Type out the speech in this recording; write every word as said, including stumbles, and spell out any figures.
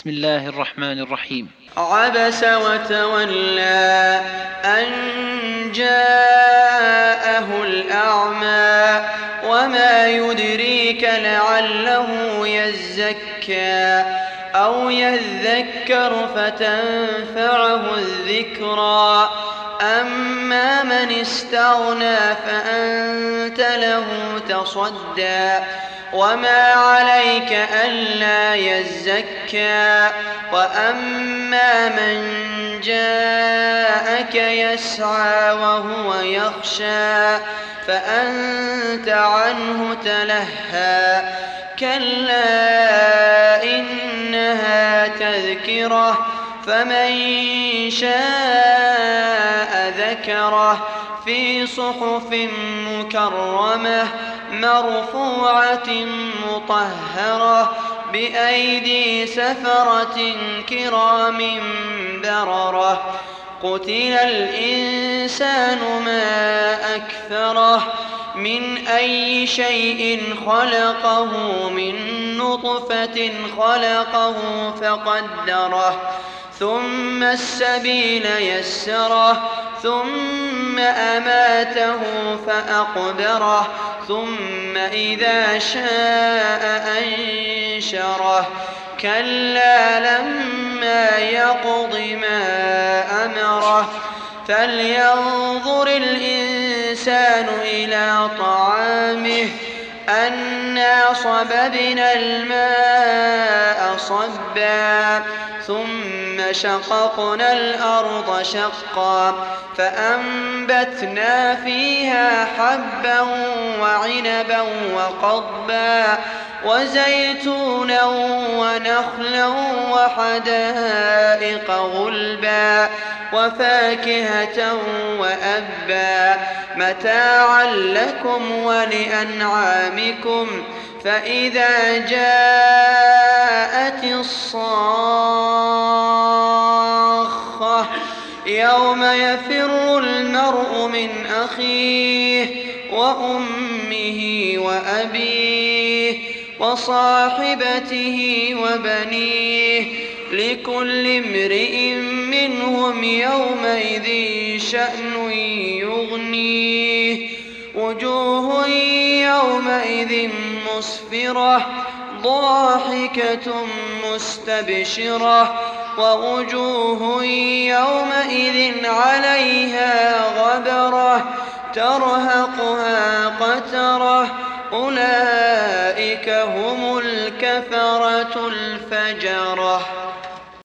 بسم الله الرحمن الرحيم. عبس وتولى أن جاءه الأعمى وما يدريك لعله يزكى أو يذكر فتنفعه الذكرى أما من استغنى فأنت له تصدى وما عليك ألا يزكى وأما من جاءك يسعى وهو يخشى فأنت عنه تلهى كلا إنها تذكرة فمن شاء ذكره في صحف مكرمة مرفوعة مطهرة بأيدي سفرة كرام بررة قتل الإنسان ما أكفره من أي شيء خلقه من نطفة خلقه فقدره ثم السبيل يسره ثم أماته فأقبره ثم إذا شاء أنشره كلا لما يقض ما أمره فلينظر الإنسان إلى طعامه أنا صببنا الماء صبا ثم شققنا الأرض شقا فأنبتنا فيها حبا وعنبا وقضبا وزيتونا ونخلا وحدائق غلبا وفاكهة وأبا متاعا لكم ولأنعامكم فإذا جاءت الصاخة يوم يفر المرء من أخيه وأمه وأبيه وصاحبته وبنيه لكل امرئ منهم يومئذ شأن يغنيه وجوه يومئذ مسفرة ضاحكة مستبشرة ووجوه يومئذ عليها غبرة ترهقها قترة أولئك هم الكفرة الفجرة.